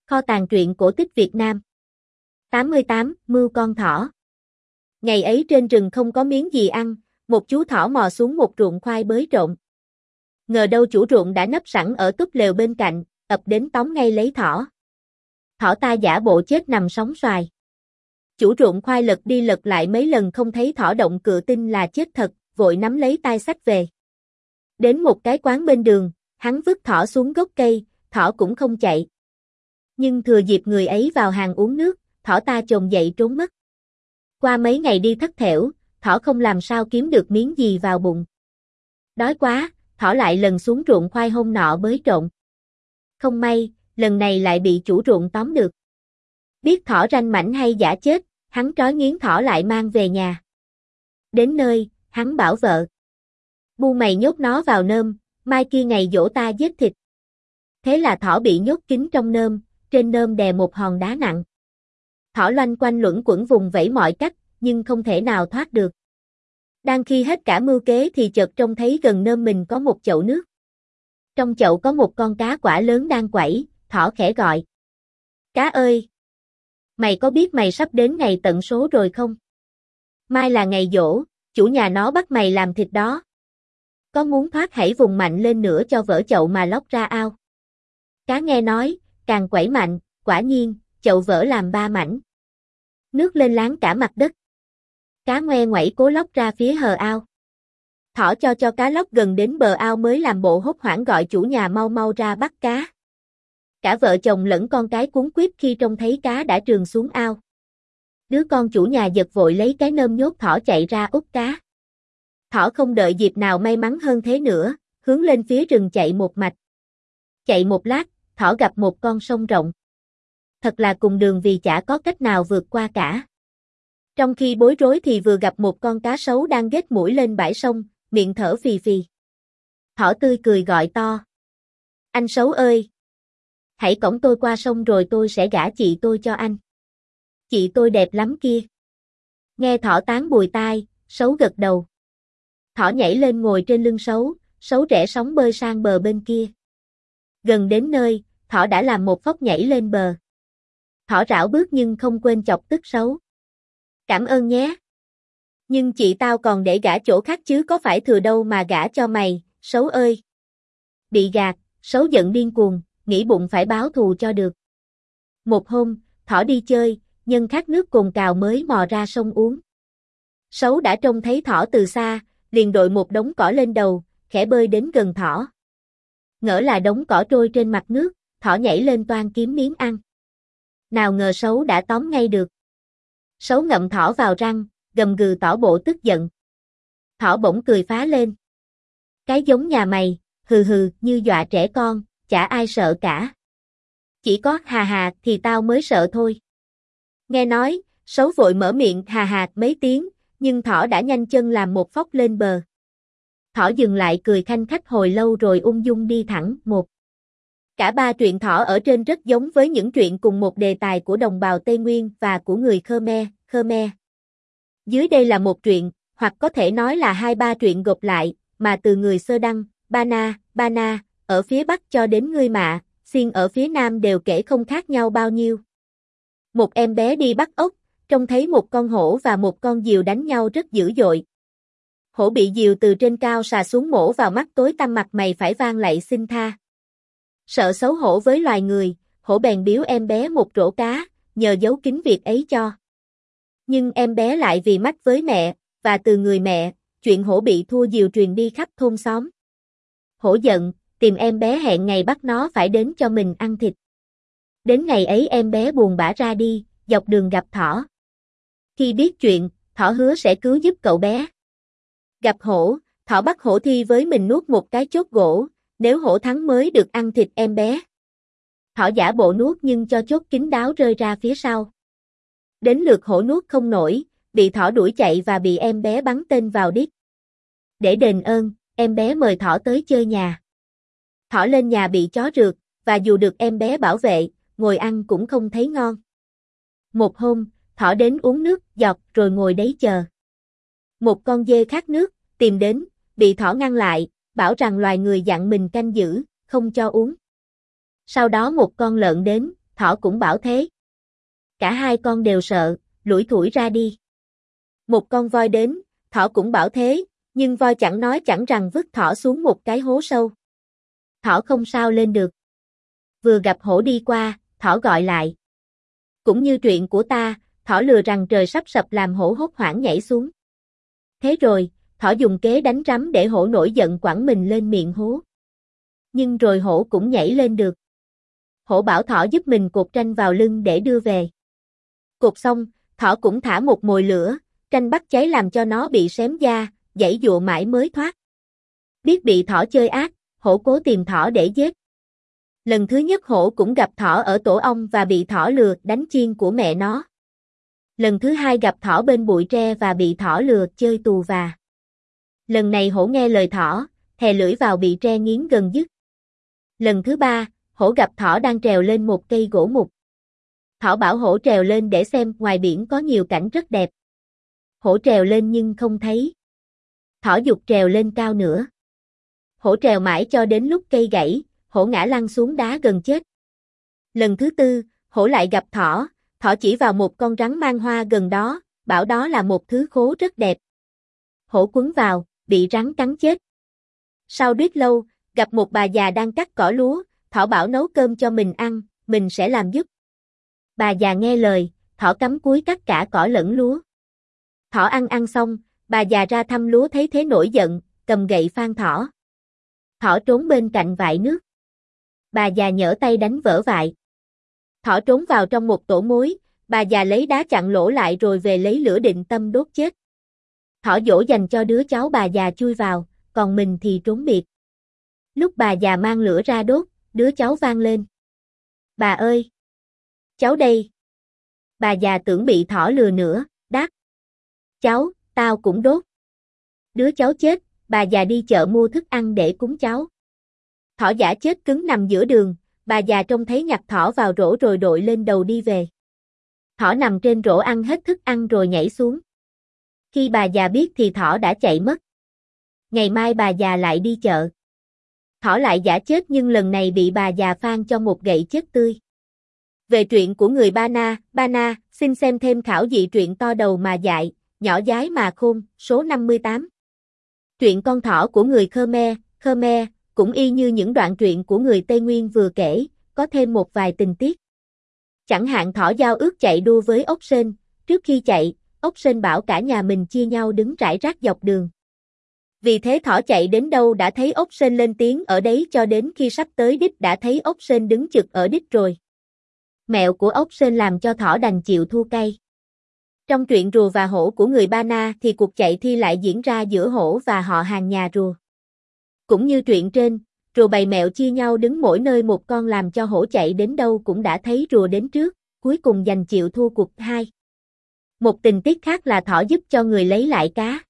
Kho tàng truyện cổ tích Việt Nam. 88. Mưu con thỏ. Ngày ấy trên rừng không có miếng gì ăn, một chú thỏ mò xuống một ruộng khoai bới trộn. Ngờ đâu chủ ruộng đã nấp sẵn ở túp lều bên cạnh, ập đến tóm ngay lấy thỏ. Thỏ ta giả bộ chết nằm sóng xoài. Chủ ruộng khoai lật đi lật lại mấy lần không thấy thỏ động cựa tin là chết thật, vội nắm lấy tai xách về. Đến một cái quán bên đường, hắn vứt thỏ xuống gốc cây, thỏ cũng không chạy. Nhưng thừa dịp người ấy vào hàng uống nước, thỏ ta chồm dậy trốn mất. Qua mấy ngày đi thất thểu, thỏ không làm sao kiếm được miếng gì vào bụng. Đói quá, thỏ lại lần xuống ruộng khoai hôm nọ bới trộn. Không may, lần này lại bị chủ ruộng tóm được. Biết thỏ ranh mảnh hay giả chết, hắn trói nghiến thỏ lại mang về nhà. Đến nơi, hắn bảo vợ: bu mày nhốt nó vào nơm, mai kia ngày giỗ ta giết thịt. Thế là thỏ bị nhốt kín trong nơm, trên nơm đè một hòn đá nặng. Thỏ loanh quanh luẩn quẩn vùng vẫy mọi cách, nhưng không thể nào thoát được. Đang khi hết cả mưu kế thì chợt trông thấy gần nơm mình có một chậu nước. Trong chậu có một con cá quả lớn đang quẩy, thỏ khẽ gọi: cá ơi! Mày có biết mày sắp đến ngày tận số rồi không? Mai là ngày giỗ, chủ nhà nó bắt mày làm thịt đó. Có muốn thoát hãy vùng mạnh lên nữa cho vỡ chậu mà lóc ra ao. Cá nghe nói, càng quẩy mạnh, quả nhiên, chậu vỡ làm 3 mảnh. Nước lên láng cả mặt đất. Cá ngoe ngoẩy cố lóc ra phía hờ ao. Thỏ cho cá lóc gần đến bờ ao mới làm bộ hốt hoảng gọi chủ nhà mau mau ra bắt cá. Cả vợ chồng lẫn con cái cuống quýt khi trông thấy cá đã trườn xuống ao. Đứa con chủ nhà giật vội lấy cái nơm nhốt thỏ chạy ra úp cá. Thỏ không đợi dịp nào may mắn hơn thế nữa, hướng lên phía rừng chạy một mạch. Chạy một lát, thỏ gặp một con sông rộng. Thật là cùng đường vì chả có cách nào vượt qua cả. Trong khi bối rối thì vừa gặp một con cá sấu đang ghét mũi lên bãi sông, miệng thở phì phì. Thỏ tươi cười gọi to: anh sấu ơi! Hãy cõng tôi qua sông rồi tôi sẽ gả chị tôi cho anh. Chị tôi đẹp lắm kia. Nghe thỏ tán bùi tai, sấu gật đầu. Thỏ nhảy lên ngồi trên lưng sấu, sấu rẽ sóng bơi sang bờ bên kia. Gần đến nơi, thỏ đã làm một phóc nhảy lên bờ. Thỏ rảo bước nhưng không quên chọc tức sấu. Cảm ơn nhé. Nhưng chị tao còn để gả chỗ khác chứ có phải thừa đâu mà gả cho mày, sấu ơi. Bị gạt, sấu giận điên cuồng, nghĩ bụng phải báo thù cho được. Một hôm, thỏ đi chơi, nhân khát nước cồn cào mới mò ra sông uống. Sấu đã trông thấy thỏ từ xa, liền đội một đống cỏ lên đầu, khẽ bơi đến gần thỏ. Ngỡ là đống cỏ trôi trên mặt nước, thỏ nhảy lên toan kiếm miếng ăn. Nào ngờ sấu đã tóm ngay được. Sấu ngậm thỏ vào răng, gầm gừ tỏ bộ tức giận. Thỏ bỗng cười phá lên. Cái giống nhà mày, hừ hừ như dọa trẻ con, chả ai sợ cả. Chỉ có hà hà thì tao mới sợ thôi. Nghe nói, sấu vội mở miệng hà hà mấy tiếng, nhưng thỏ đã nhanh chân làm một phóc lên bờ. Thỏ dừng lại cười khanh khách hồi lâu rồi ung dung đi thẳng một. Cả 3 truyện thỏ ở trên rất giống với những truyện cùng một đề tài của đồng bào Tây Nguyên và của người Khmer. Dưới đây là một truyện, hoặc có thể nói là 2-3 truyện gộp lại, mà từ người Sơ Đăng, Bana, ở phía Bắc cho đến người Mạ, Xiên ở phía Nam đều kể không khác nhau bao nhiêu. Một em bé đi bắt ốc, trông thấy một con hổ và một con diều đánh nhau rất dữ dội. Hổ bị diều từ trên cao sà xuống mổ vào mắt tối tăm mặt mày phải vang lạy xin tha. Sợ xấu hổ với loài người, hổ bèn biếu em bé một rổ cá, nhờ giấu kín việc ấy cho. Nhưng em bé lại vì mách với mẹ, và từ người mẹ, chuyện hổ bị thua diều truyền đi khắp thôn xóm. Hổ giận, tìm em bé hẹn ngày bắt nó phải đến cho mình ăn thịt. Đến ngày ấy em bé buồn bã ra đi, dọc đường gặp thỏ. Khi biết chuyện, thỏ hứa sẽ cứu giúp cậu bé. Gặp hổ, thỏ bắt hổ thi với mình nuốt một cái chốt gỗ, nếu hổ thắng mới được ăn thịt em bé. Thỏ giả bộ nuốt nhưng cho chốt kín đáo rơi ra phía sau. Đến lượt hổ nuốt không nổi, bị thỏ đuổi chạy và bị em bé bắn tên vào đít. Để đền ơn, em bé mời thỏ tới chơi nhà. Thỏ lên nhà bị chó rượt, và dù được em bé bảo vệ, ngồi ăn cũng không thấy ngon. Một hôm, thỏ đến uống nước giọt rồi ngồi đấy chờ. Một con dê khát nước, tìm đến, bị thỏ ngăn lại, bảo rằng loài người dặn mình canh giữ, không cho uống. Sau đó một con lợn đến, thỏ cũng bảo thế. Cả hai con đều sợ, lủi thủi ra đi. Một con voi đến, thỏ cũng bảo thế, nhưng voi chẳng nói chẳng rằng vứt thỏ xuống một cái hố sâu. Thỏ không sao lên được. Vừa gặp hổ đi qua, thỏ gọi lại. Cũng như truyện của ta, thỏ lừa rằng trời sắp sập làm hổ hốt hoảng nhảy xuống. Thế rồi, thỏ dùng kế đánh rắm để hổ nổi giận quẳng mình lên miệng hố. Nhưng rồi hổ cũng nhảy lên được. Hổ bảo thỏ giúp mình cột tranh vào lưng để đưa về. Cột xong, thỏ cũng thả một mồi lửa, tranh bắt cháy làm cho nó bị xém da, giãy giụa mãi mới thoát. Biết bị thỏ chơi ác, hổ cố tìm thỏ để giết. Lần thứ nhất hổ cũng gặp thỏ ở tổ ong và bị thỏ lừa đánh chiên của mẹ nó. Lần thứ hai gặp thỏ bên bụi tre và bị thỏ lừa chơi tù và. Lần này hổ nghe lời thỏ, thè lưỡi vào bị tre nghiến gần dứt. Lần thứ ba, hổ gặp thỏ đang trèo lên một cây gỗ mục. Thỏ bảo hổ trèo lên để xem ngoài biển có nhiều cảnh rất đẹp. Hổ trèo lên nhưng không thấy. Thỏ giục trèo lên cao nữa. Hổ trèo mãi cho đến lúc cây gãy, hổ ngã lăn xuống đá gần chết. Lần thứ tư, hổ lại gặp thỏ, thỏ chỉ vào một con rắn mang hoa gần đó, bảo đó là một thứ khố rất đẹp. Hổ quấn vào, bị rắn cắn chết. Sau biết lâu, gặp một bà già đang cắt cỏ lúa, thỏ bảo nấu cơm cho mình ăn, mình sẽ làm giúp. Bà già nghe lời, thỏ cắm cúi cắt cả cỏ lẫn lúa. Thỏ ăn xong, bà già ra thăm lúa thấy thế nổi giận, cầm gậy phang thỏ. Thỏ trốn bên cạnh vại nước. Bà già nhỡ tay đánh vỡ vại. Thỏ trốn vào trong một tổ mối, bà già lấy đá chặn lỗ lại rồi về lấy lửa định tâm đốt chết. Thỏ dỗ dành cho đứa cháu bà già chui vào, còn mình thì trốn biệt. Lúc bà già mang lửa ra đốt, đứa cháu vang lên. Bà ơi! Cháu đây! Bà già tưởng bị thỏ lừa nữa, đáp. Cháu, tao cũng đốt. Đứa cháu chết, bà già đi chợ mua thức ăn để cúng cháu. Thỏ giả chết cứng nằm giữa đường, bà già trông thấy nhặt thỏ vào rổ rồi đội lên đầu đi về. Thỏ nằm trên rổ ăn hết thức ăn rồi nhảy xuống. Khi bà già biết thì thỏ đã chạy mất. Ngày mai bà già lại đi chợ. Thỏ lại giả chết nhưng lần này bị bà già phang cho một gậy chết tươi. Về truyện của người Ba Na, xin xem thêm khảo dị truyện to đầu mà dại, nhỏ dái mà khôn, số 58. Truyện con thỏ của người Khmer, cũng y như những đoạn truyện của người Tây Nguyên vừa kể, có thêm một vài tình tiết. Chẳng hạn thỏ giao ước chạy đua với ốc sên, trước khi chạy, ốc sên bảo cả nhà mình chia nhau đứng rải rác dọc đường. Vì thế thỏ chạy đến đâu đã thấy ốc sên lên tiếng ở đấy cho đến khi sắp tới đích đã thấy ốc sên đứng chực ở đích rồi. Mẹo của ốc sên làm cho thỏ đành chịu thua cay. Trong truyện rùa và hổ của người Ba Na thì cuộc chạy thi lại diễn ra giữa hổ và họ hàng nhà rùa. Cũng như truyện trên, rùa bày mẹo chia nhau đứng mỗi nơi một con làm cho hổ chạy đến đâu cũng đã thấy rùa đến trước, cuối cùng giành chịu thua cuộc 2. Một tình tiết khác là thỏ giúp cho người lấy lại cá.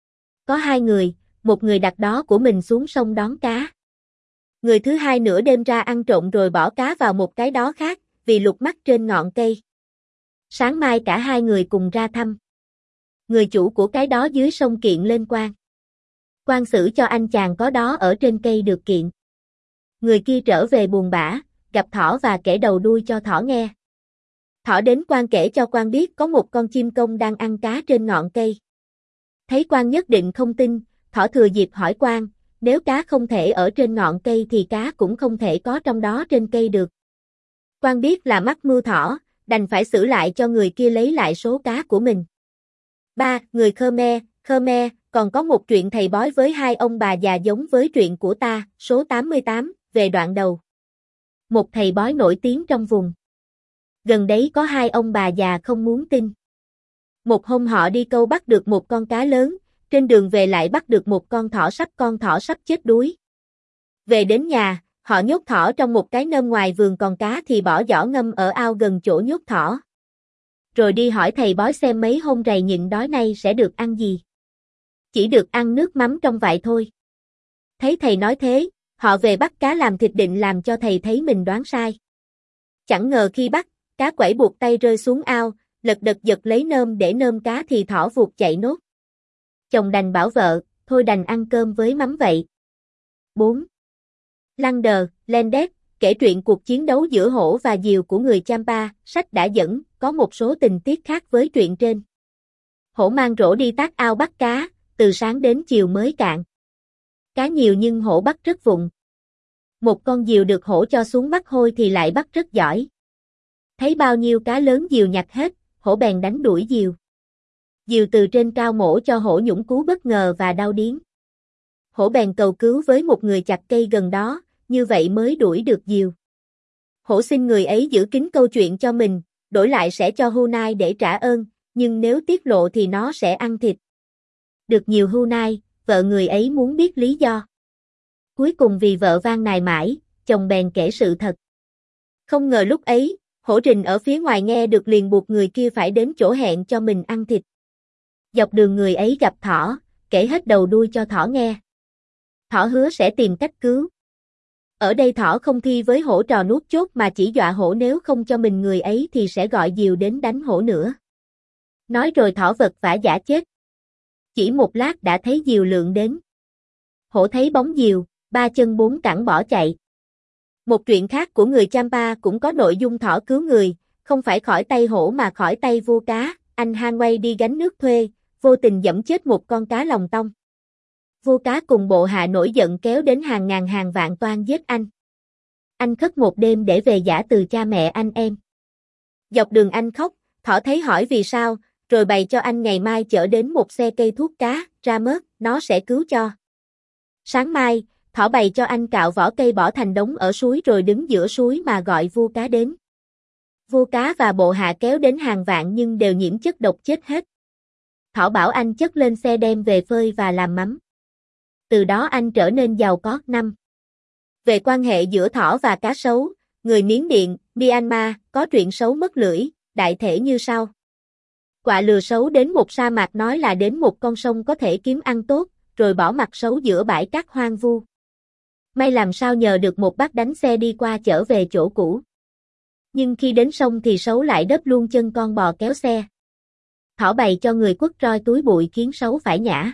Có hai người, một người đặt đó của mình xuống sông đón cá. Người thứ hai nửa đêm ra ăn trộm rồi bỏ cá vào một cái đó khác, vì lục mắc trên ngọn cây. Sáng mai cả hai người cùng ra thăm. Người chủ của cái đó dưới sông kiện lên quan. Quan xử cho anh chàng có đó ở trên cây được kiện. Người kia trở về buồn bã, gặp thỏ và kể đầu đuôi cho thỏ nghe. Thỏ đến quan kể cho quan biết có một con chim công đang ăn cá trên ngọn cây. Thấy quan nhất định không tin, thỏ thừa dịp hỏi quan, nếu cá không thể ở trên ngọn cây thì cá cũng không thể có trong đó trên cây được. Quan biết là mắc mưu thỏ, đành phải xử lại cho người kia lấy lại số cá của mình. 3. Người Khmer, còn có một chuyện thầy bói với hai ông bà già giống với truyện của ta, số 88, về đoạn đầu. Một thầy bói nổi tiếng trong vùng. Gần đấy có hai ông bà già không muốn tin. Một hôm họ đi câu bắt được một con cá lớn, trên đường về lại bắt được một con thỏ sắp chết đuối. Về đến nhà, họ nhốt thỏ trong một cái nơm ngoài vườn còn cá thì bỏ giỏ ngâm ở ao gần chỗ nhốt thỏ. Rồi đi hỏi thầy bói xem mấy hôm rày nhịn đói nay sẽ được ăn gì. Chỉ được ăn nước mắm trong vại thôi. Thấy thầy nói thế, họ về bắt cá làm thịt định làm cho thầy thấy mình đoán sai. Chẳng ngờ khi bắt, cá quẩy buộc tay rơi xuống ao, lật đật giật lấy nơm để nơm cá thì thỏ vụt chạy nốt. Chồng đành bảo vợ, thôi đành ăn cơm với mắm vậy. 4. Lăng đờ, len đét, Kể truyện cuộc chiến đấu giữa hổ và diều của người Champa, sách đã dẫn, có một số tình tiết khác với truyện trên. Hổ mang rổ đi tác ao bắt cá, từ sáng đến chiều mới cạn. Cá nhiều nhưng hổ bắt rất vụng. Một con diều được hổ cho xuống bắt hôi thì lại bắt rất giỏi. Thấy bao nhiêu cá lớn diều nhặt hết, hổ bèn đánh đuổi diều. Diều từ trên cao mổ cho hổ nhũng cú bất ngờ và đau điếng. Hổ bèn cầu cứu với một người chặt cây gần đó, như vậy mới đuổi được diều. Hổ xin người ấy giữ kín câu chuyện cho mình, đổi lại sẽ cho hưu nai để trả ơn, nhưng nếu tiết lộ thì nó sẽ ăn thịt. Được nhiều hưu nai, vợ người ấy muốn biết lý do. Cuối cùng vì vợ van nài mãi, chồng bèn kể sự thật. Không ngờ lúc ấy, hổ rình ở phía ngoài nghe được liền buộc người kia phải đến chỗ hẹn cho mình ăn thịt. Dọc đường người ấy gặp thỏ, kể hết đầu đuôi cho thỏ nghe. Thỏ hứa sẽ tìm cách cứu. Ở đây thỏ không thi với hổ trò nuốt chốt mà chỉ dọa hổ nếu không cho mình người ấy thì sẽ gọi diều đến đánh hổ nữa. Nói rồi thỏ vật vã giả chết. Chỉ một lát đã thấy diều lượn đến. Hổ thấy bóng diều, ba chân bốn cẳng bỏ chạy. Một truyện khác của người Champa cũng có nội dung thỏ cứu người, không phải khỏi tay hổ mà khỏi tay vua cá. Anh Hanway đi gánh nước thuê, vô tình giẫm chết một con cá lòng tông. Vua cá cùng bộ hạ nổi giận kéo đến hàng ngàn hàng vạn toan giết anh. Anh khất một đêm để về giã từ cha mẹ anh em. Dọc đường anh khóc, thỏ thấy hỏi vì sao, rồi bày cho anh ngày mai chở đến một xe cây thuốc cá, ra mớt, nó sẽ cứu cho. Sáng mai, thỏ bày cho anh cạo vỏ cây bỏ thành đống ở suối rồi đứng giữa suối mà gọi vua cá đến. Vua cá và bộ hạ kéo đến hàng vạn nhưng đều nhiễm chất độc chết hết. Thỏ bảo anh chất lên xe đem về phơi và làm mắm. Từ đó anh trở nên giàu có. 5. Về quan hệ giữa thỏ và cá sấu, người Miến Điện, Myanmar, có truyện sấu mất lưỡi, đại thể như sau. Quạ lừa sấu đến một sa mạc nói là đến một con sông có thể kiếm ăn tốt, rồi bỏ mặt sấu giữa bãi cát hoang vu. May làm sao nhờ được một bác đánh xe đi qua chở về chỗ cũ. Nhưng khi đến sông thì sấu lại đớp luôn chân con bò kéo xe. Thỏ bày cho người quất roi túi bụi khiến sấu phải nhả.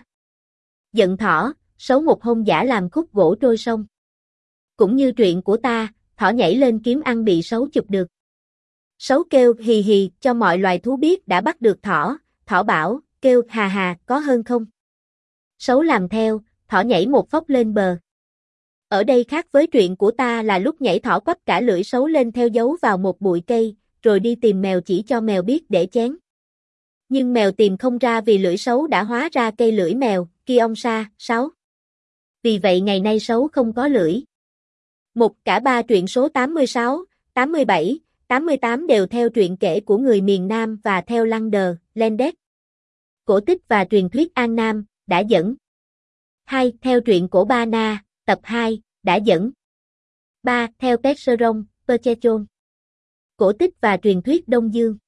Giận thỏ, sấu một hôm giả làm khúc gỗ trôi sông. Cũng như truyện của ta, thỏ nhảy lên kiếm ăn bị sấu chụp được. Sấu kêu hì hì cho mọi loài thú biết đã bắt được thỏ, thỏ bảo, kêu hà hà có hơn không? Sấu làm theo, thỏ nhảy một phóc lên bờ. Ở đây khác với truyện của ta là lúc nhảy thỏ quắp cả lưỡi sấu lên theo dấu vào một bụi cây, rồi đi tìm mèo chỉ cho mèo biết để chén. Nhưng mèo tìm không ra vì lưỡi sấu đã hóa ra cây lưỡi mèo, kia ông sa, 6. Vì vậy ngày nay sấu không có lưỡi. Cả ba truyện số 86, 87, 88 đều theo truyện kể của người miền Nam và theo Lander, Landes. Cổ tích và truyền thuyết An Nam, đã dẫn. 2. Theo truyện cổ Ba Na, tập 2, đã dẫn. 3. Theo Percheron, Perchechon. Cổ tích và truyền thuyết Đông Dương.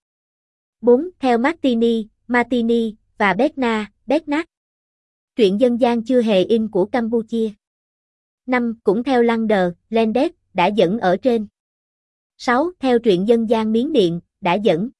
4. Theo Martini, Martini, và Betna, Betnat. Truyện dân gian chưa hề in của Campuchia. 5. Cũng theo Lander, Landes, đã dẫn ở trên. 6. Theo truyện dân gian Miến Điện, đã dẫn.